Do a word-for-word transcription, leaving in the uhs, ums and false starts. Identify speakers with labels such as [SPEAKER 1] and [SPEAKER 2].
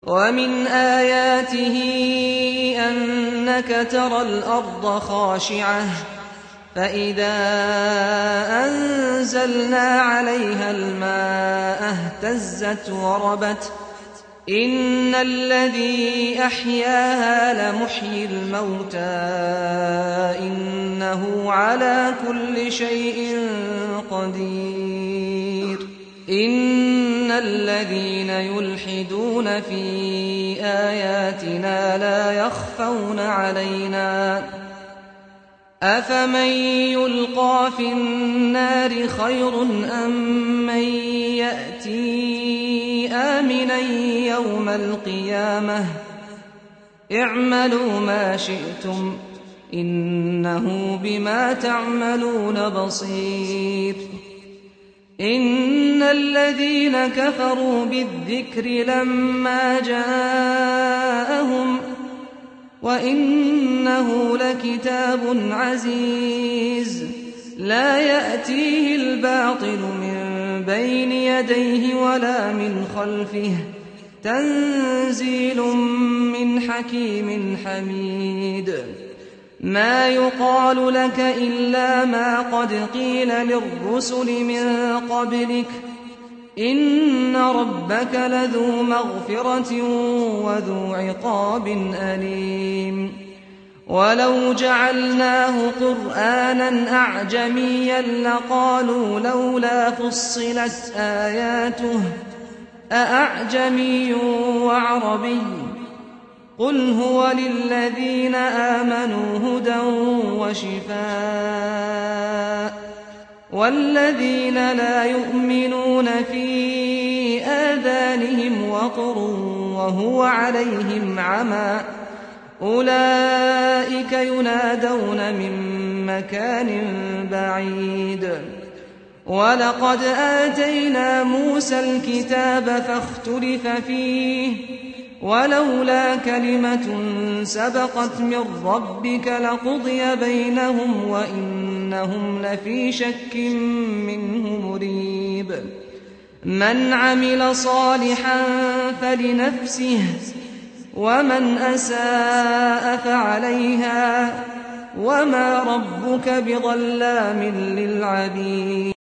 [SPEAKER 1] ومن آياته أنك ترى الأرض خاشعة فإذا أنزلنا عليها الماء اهتزت وربت إن الذي أحياها لمحيي الموتى إنه على كل شيء قدير إن الذين يلحدون في آياتنا لا يخفون علينا أفمن يلقى في النار خير أم من يأتي آمنا يوم القيامة اعملوا ما شئتم إنه بما تعملون بصير إن الذين كفروا بالذكر لما جاءهم وإنه لكتاب عزيز لا يأتيه الباطل من بين يديه ولا من خلفه تنزيل من حكيم حميد ما يقال لك إلا ما قد قيل للرسل من قبلك إن ربك لذو مغفرة وذو عقاب أليم ولو جعلناه قرآنا أعجميا لقالوا لولا فصلت آياته أأعجمي وعربي قل هو للذين آمنوا هدى وشفاء والذين لا يؤمنون في آذانهم وقر وهو عليهم عمى أولئك ينادون من مكان بعيد ولقد آتينا موسى الكتاب فاختلف فيه ولولا كلمة سبقت من ربك لقضي بينهم وإنهم لفي شك منه مريب من عمل صالحا فلنفسه ومن أساء فعليها وما ربك بظلام للعبيد